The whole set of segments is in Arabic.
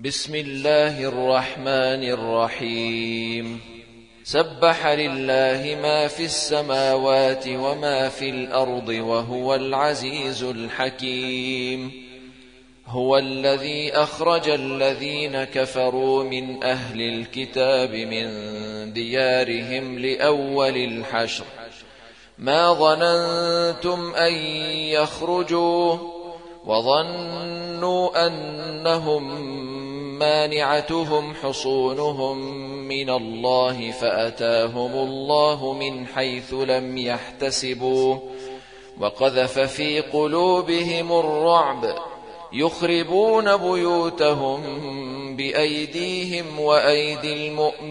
بسم الله الرحمن الرحيم. سبح لله ما في السماوات وما في الأرض وهو العزيز الحكيم. هو الذي أخرج الذين كفروا من أهل الكتاب من ديارهم لأول الحشر ما ظننتم أن يخرجوا وظنوا أنهم مانعتهم حصونهم من الله فأتاهم الله من حيث لم يحتسبوا وقذف في قلوبهم الرعب يخربون بيوتهم بأيديهم وأيدي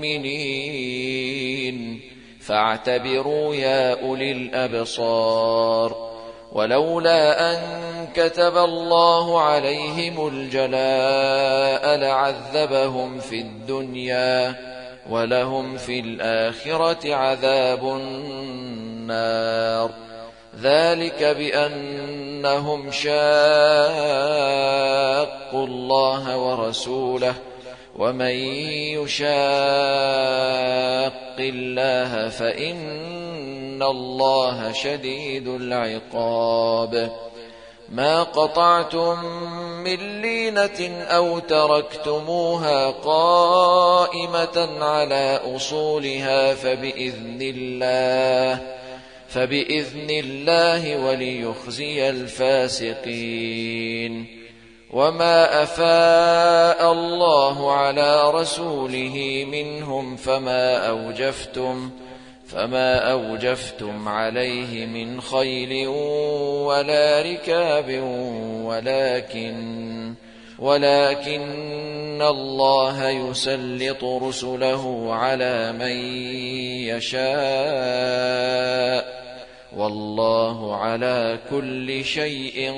المؤمنين فاعتبروا يا أولي الأبصار. ولولا أن كتب الله عليهم الجلاء لعذبهم في الدنيا ولهم في الآخرة عذاب النار. ذلك بأنهم شاقوا الله ورسوله ومن يشاق الله فإن الله شديد العقاب. ما قطعتم من لينة أو تركتموها قائمة على أصولها فبإذن الله وليخزي الفاسقين. وما أفاء الله على رسوله منهم فما أوجفتم عليه من خيل ولا ركاب ولكن الله يسلط رسله على من يشاء والله على كل شيء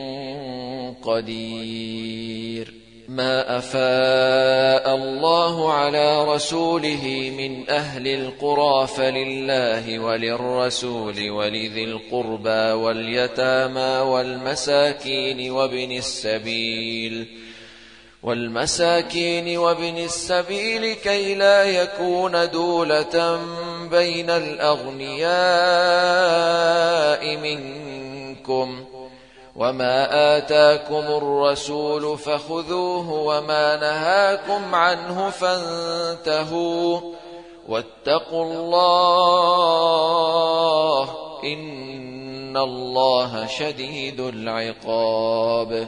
قدير. ما أفاء الله على رسوله من أهل القرى فلله وللرسول ولذي القربى واليتامى والمساكين وابن السبيل كي لا يكون دولة بين الأغنياء منكم. وما آتاكم الرسول فخذوه وما نهاكم عنه فانتهوا واتقوا الله إن الله شديد العقاب.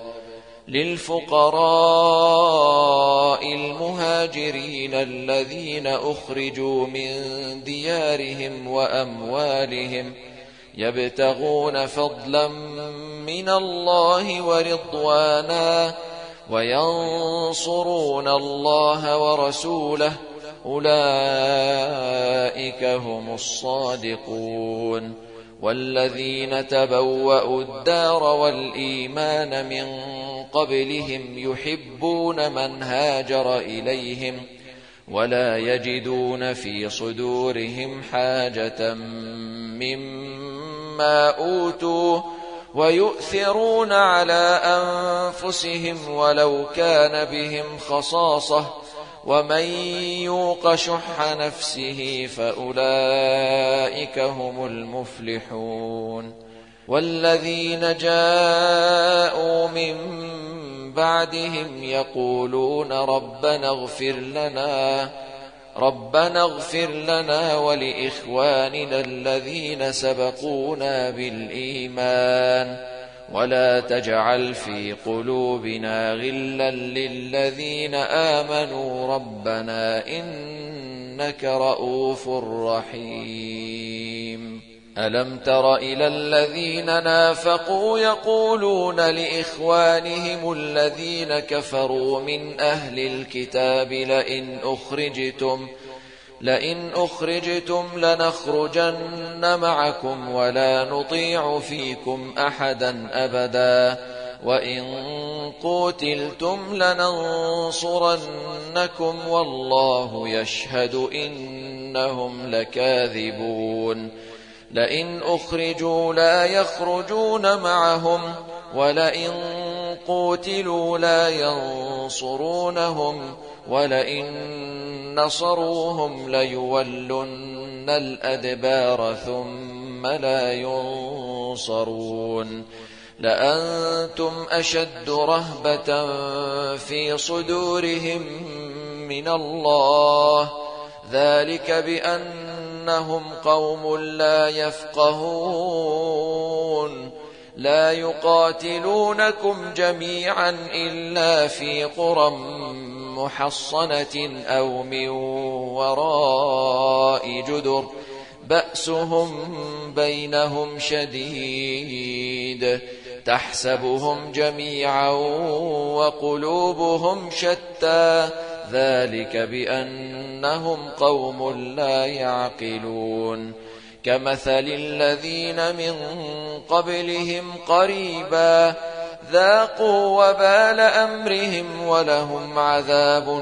للفقراء المهاجرين الذين أخرجوا من ديارهم وأموالهم يبتغون فضلا من الله ورضوانا وينصرون الله ورسوله أولئك هم الصادقون. والذين تبوأوا الدار والإيمان من قبلهم يحبون من هاجر إليهم ولا يجدون في صدورهم حاجة مما أوتوا ويؤثرون على أنفسهم ولو كان بهم خصاصة ومن يوق شح نفسه فأولئك هم المفلحون. والذين جاءوا من بعدهم يقولون ربنا اغفر لنا ولإخواننا الذين سبقونا بالإيمان ولا تجعل في قلوبنا غلا للذين آمنوا ربنا إنك رؤوف رحيم. ألم تر إلى الذين نافقوا يقولون لإخوانهم الذين كفروا من أهل الكتاب لئن أخرجتم لنخرجن معكم ولا نطيع فيكم أحدا أبدا وإن قوتلتم لننصرنكم والله يشهد إنهم لكاذبون. لئن أخرجوا لا يخرجون معهم ولئن قوتلوا لا ينصرونهم ولئن نصروهم ليولن الأدبار ثم لا ينصرون لأنتم أشد رهبة في صدورهم من الله ذلك بأنهم قوم لا يفقهون لا يقاتلونكم جميعا إلا في قرى محصنة أو من وراء جدر بأسهم بينهم شديد تحسبهم جميعا وقلوبهم شتى ذلك بأنهم قوم لا يعقلون كمثل الذين من قبلهم قريبا ذاقوا وبال أمرهم ولهم عذاب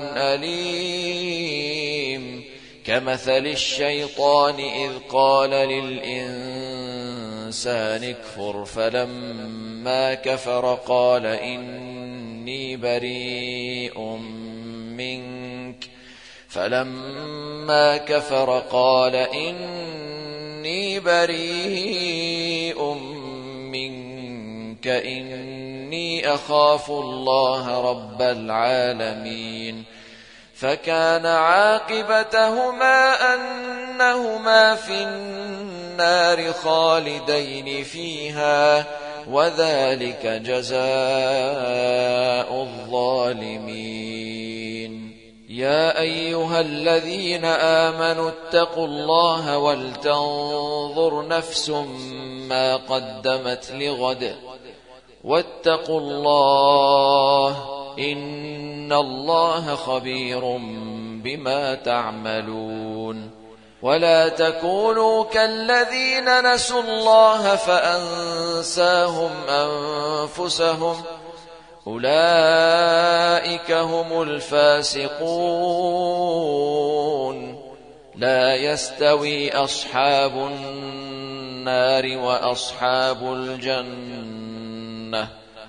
أليم كمثل الشيطان إذ قال للإنسان اكفر فلما كفر قال إني بريء منك إني أخاف الله رب العالمين فكان عاقبتهما أنهما في النار خالدين فيها وذلك جزاء الظالمين يا أيها الذين آمنوا اتقوا الله ولتنظر نفس ما قدمت لغد واتقوا الله إن الله خبير بما تعملون ولا تكونوا كالذين نسوا الله فأنساهم أنفسهم أولئك هم الفاسقون لا يستوي أصحاب النار وأصحاب الجنة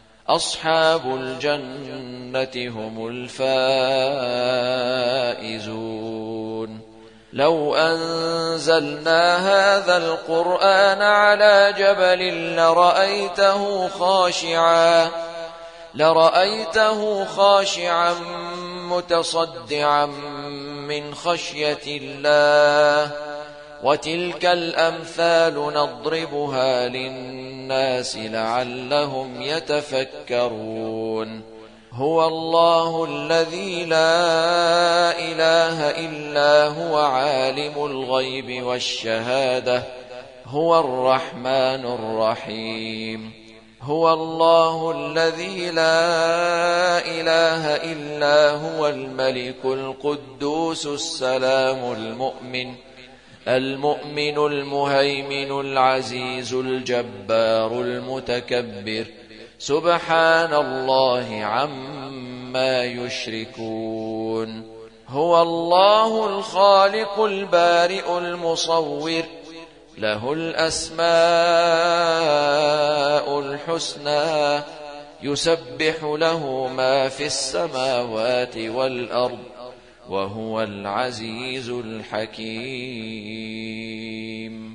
هم الفائزون لو أنزلنا هذا القرآن على جبل لرأيته خاشعا متصدعا من خشية الله وتلك الأمثال نضربها للناس لعلهم يتفكرون هو الله الذي لا إله إلا هو عالم الغيب والشهادة هو الرحمن الرحيم هو الله الذي لا إله إلا هو الملك القدوس السلام المؤمن المهيمن العزيز الجبار المتكبر سبحان الله عما يشركون هو الله الخالق البارئ المصور له الأسماء الحسنى يسبح له ما في السماوات والأرض وهو العزيز الحكيم